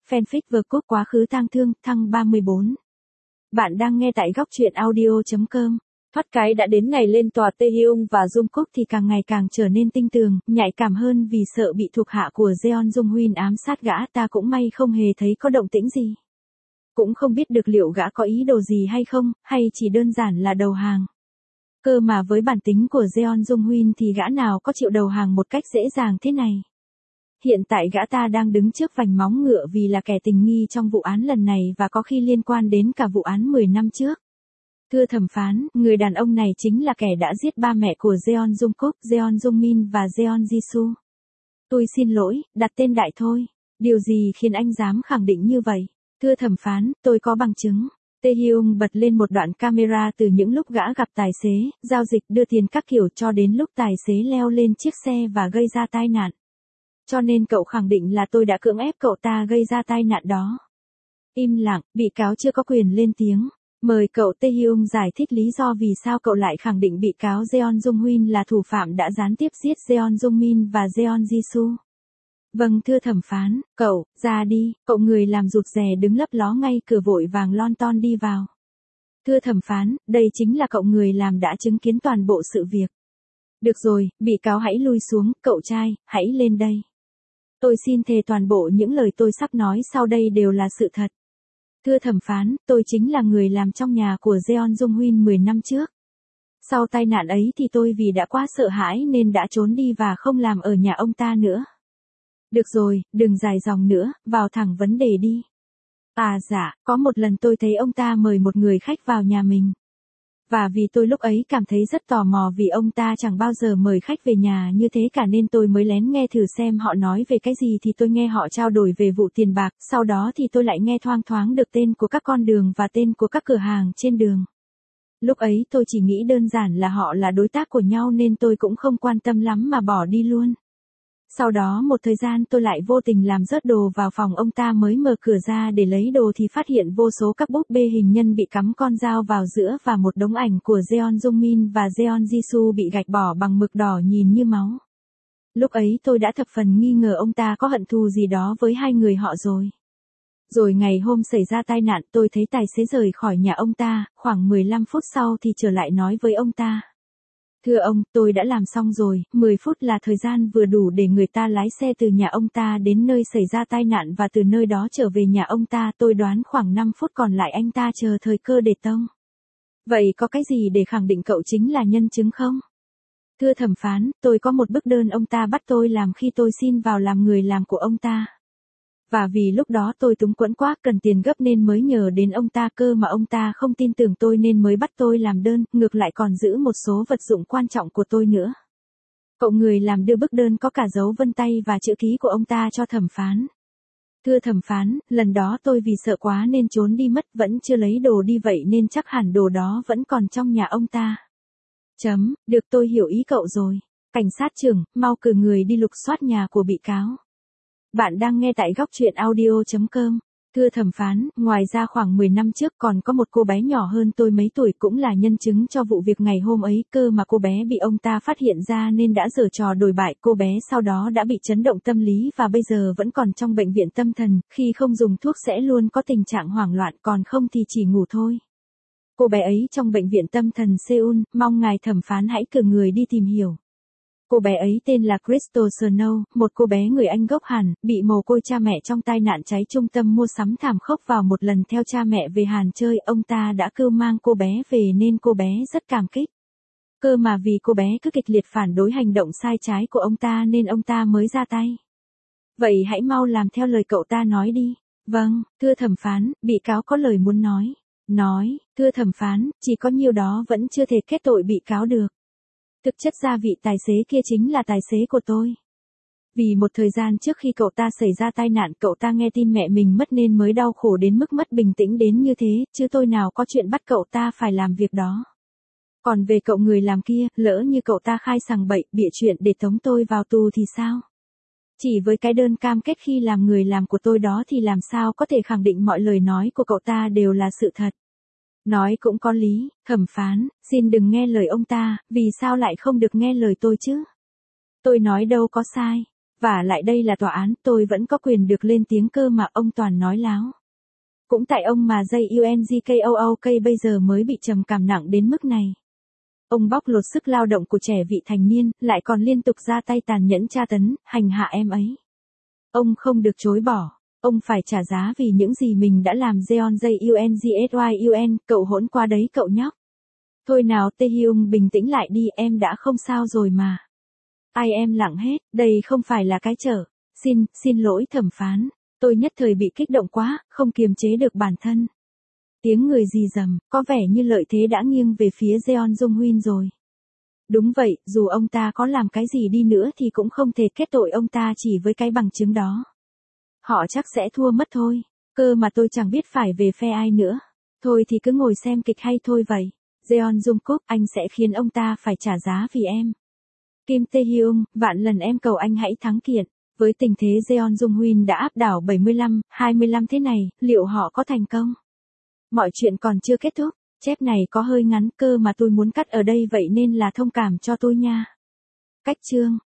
fanfic vượt quốc quá khứ tang thương, thăng 34. Bạn đang nghe tại góc truyện audio.com. Thoát cái đã đến ngày lên tòa Taehyung và Jungkook thì càng ngày càng trở nên tinh tường, nhạy cảm hơn vì sợ bị thuộc hạ của Jeon Junghoon ám sát gã. Ta cũng may không hề thấy có động tĩnh gì. Cũng không biết được liệu gã có ý đồ gì hay không, hay chỉ đơn giản là đầu hàng. Cơ mà với bản tính của Jeon Junghoon thì gã nào có chịu đầu hàng một cách dễ dàng thế này. Hiện tại gã ta đang đứng trước vành móng ngựa vì là kẻ tình nghi trong vụ án lần này và có khi liên quan đến cả vụ án 10 năm trước. Thưa thẩm phán, người đàn ông này chính là kẻ đã giết ba mẹ của Jeon Jungkook, Jeon Jungmin và Jeon Jisoo. Tôi xin lỗi, đặt tên đại thôi. Điều gì khiến anh dám khẳng định như vậy? Thưa thẩm phán, tôi có bằng chứng. Taehyung bật lên một đoạn camera từ những lúc gã gặp tài xế, giao dịch đưa tiền các kiểu cho đến lúc tài xế leo lên chiếc xe và gây ra tai nạn. Cho nên cậu khẳng định là tôi đã cưỡng ép cậu ta gây ra tai nạn đó. Im lặng, bị cáo chưa có quyền lên tiếng. Mời cậu Taehyung giải thích lý do vì sao cậu lại khẳng định bị cáo Jeon Junghoon là thủ phạm đã gián tiếp giết Jeon Jungmin và Jeon Jisoo. Vâng thưa thẩm phán, cậu, ra đi, cậu người làm rụt rè đứng lấp ló ngay cửa vội vàng lon ton đi vào. Thưa thẩm phán, đây chính là cậu người làm đã chứng kiến toàn bộ sự việc. Được rồi, bị cáo hãy lui xuống, cậu trai, hãy lên đây. Tôi xin thề toàn bộ những lời tôi sắp nói sau đây đều là sự thật. Thưa thẩm phán, tôi chính là người làm trong nhà của Jeon Junghoon 10 năm trước. Sau tai nạn ấy thì tôi vì đã quá sợ hãi nên đã trốn đi và không làm ở nhà ông ta nữa. Được rồi, đừng dài dòng nữa, vào thẳng vấn đề đi. À dạ, có một lần tôi thấy ông ta mời một người khách vào nhà mình. Và vì tôi lúc ấy cảm thấy rất tò mò vì ông ta chẳng bao giờ mời khách về nhà như thế cả nên tôi mới lén nghe thử xem họ nói về cái gì thì tôi nghe họ trao đổi về vụ tiền bạc, sau đó thì tôi lại nghe thoang thoáng được tên của các con đường và tên của các cửa hàng trên đường. Lúc ấy tôi chỉ nghĩ đơn giản là họ là đối tác của nhau nên tôi cũng không quan tâm lắm mà bỏ đi luôn. Sau đó một thời gian tôi lại vô tình làm rớt đồ vào phòng ông ta mới mở cửa ra để lấy đồ thì phát hiện vô số các búp bê hình nhân bị cắm con dao vào giữa và một đống ảnh của Jeon Jungmin và Jeon Jisoo bị gạch bỏ bằng mực đỏ nhìn như máu. Lúc ấy tôi đã thập phần nghi ngờ ông ta có hận thù gì đó với hai người họ rồi. Rồi ngày hôm xảy ra tai nạn tôi thấy tài xế rời khỏi nhà ông ta, khoảng 15 phút sau thì trở lại nói với ông ta. Thưa ông, tôi đã làm xong rồi, 10 phút là thời gian vừa đủ để người ta lái xe từ nhà ông ta đến nơi xảy ra tai nạn và từ nơi đó trở về nhà ông ta. Tôi đoán khoảng 5 phút còn lại anh ta chờ thời cơ để tông. Vậy có cái gì để khẳng định cậu chính là nhân chứng không? Thưa thẩm phán, tôi có một bức đơn ông ta bắt tôi làm khi tôi xin vào làm người làm của ông ta. Và vì lúc đó tôi túng quẫn quá cần tiền gấp nên mới nhờ đến ông ta cơ mà ông ta không tin tưởng tôi nên mới bắt tôi làm đơn, ngược lại còn giữ một số vật dụng quan trọng của tôi nữa. Cậu người làm đưa bức đơn có cả dấu vân tay và chữ ký của ông ta cho thẩm phán. Thưa thẩm phán, lần đó tôi vì sợ quá nên trốn đi mất vẫn chưa lấy đồ đi vậy nên chắc hẳn đồ đó vẫn còn trong nhà ông ta. Được tôi hiểu ý cậu rồi. Cảnh sát trưởng, mau cử người đi lục soát nhà của bị cáo. Bạn đang nghe tại góc truyện audio.com. Thưa thẩm phán, ngoài ra khoảng 10 năm trước còn có một cô bé nhỏ hơn tôi mấy tuổi cũng là nhân chứng cho vụ việc ngày hôm ấy cơ mà cô bé bị ông ta phát hiện ra nên đã giở trò đổi bại. Cô bé sau đó đã bị chấn động tâm lý và bây giờ vẫn còn trong bệnh viện tâm thần, khi không dùng thuốc sẽ luôn có tình trạng hoảng loạn còn không thì chỉ ngủ thôi. Cô bé ấy trong bệnh viện tâm thần Seoul, mong ngài thẩm phán hãy cử người đi tìm hiểu. Cô bé ấy tên là Crystal Snow, một cô bé người Anh gốc Hàn, bị mồ côi cha mẹ trong tai nạn cháy trung tâm mua sắm thảm khốc vào một lần theo cha mẹ về Hàn chơi. Ông ta đã cưu mang cô bé về nên cô bé rất cảm kích. Cơ mà vì cô bé cứ kịch liệt phản đối hành động sai trái của ông ta nên ông ta mới ra tay. Vậy hãy mau làm theo lời cậu ta nói đi. Vâng, thưa thẩm phán, bị cáo có lời muốn nói. Thưa thẩm phán, chỉ có nhiêu đó vẫn chưa thể kết tội bị cáo được. Thực chất ra vị tài xế kia chính là tài xế của tôi. Vì một thời gian trước khi cậu ta xảy ra tai nạn cậu ta nghe tin mẹ mình mất nên mới đau khổ đến mức mất bình tĩnh đến như thế, chứ tôi nào có chuyện bắt cậu ta phải làm việc đó. Còn về cậu người làm kia, lỡ như cậu ta khai sằng bậy, bịa chuyện để tống tôi vào tù thì sao? Chỉ với cái đơn cam kết khi làm người làm của tôi đó thì làm sao có thể khẳng định mọi lời nói của cậu ta đều là sự thật. Nói cũng có lý, thẩm phán, xin đừng nghe lời ông ta, vì sao lại không được nghe lời tôi chứ? Tôi nói đâu có sai. Và lại đây là tòa án, tôi vẫn có quyền được lên tiếng cơ mà, ông Toàn nói láo. Cũng tại ông mà JUNGKOOK bây giờ mới bị trầm cảm nặng đến mức này. Ông bóc lột sức lao động của trẻ vị thành niên, lại còn liên tục ra tay tàn nhẫn tra tấn, hành hạ em ấy. Ông không được chối bỏ, ông phải trả giá vì những gì mình đã làm. Jeon JUNGSYUN, cậu hỗn qua đấy cậu nhóc. Thôi nào Taehyung, bình tĩnh lại đi, em đã không sao rồi mà. Ai em lặng hết, đây không phải là cái chở. Xin lỗi thẩm phán, tôi nhất thời bị kích động quá, không kiềm chế được bản thân. Tiếng người rì rầm, có vẻ như lợi thế đã nghiêng về phía Jeon Jong-hun rồi. Đúng vậy, dù ông ta có làm cái gì đi nữa thì cũng không thể kết tội ông ta chỉ với cái bằng chứng đó. Họ chắc sẽ thua mất thôi, cơ mà tôi chẳng biết phải về phe ai nữa. Thôi thì cứ ngồi xem kịch hay thôi vậy. Jeon Jungkook, anh sẽ khiến ông ta phải trả giá vì em. Kim Taehyung, vạn lần em cầu anh hãy thắng kiện. Với tình thế Jeon Jong-hun đã áp đảo 75-25 thế này, liệu họ có thành công? Mọi chuyện còn chưa kết thúc, chép này có hơi ngắn cơ mà tôi muốn cắt ở đây vậy nên là thông cảm cho tôi nha. Cách chương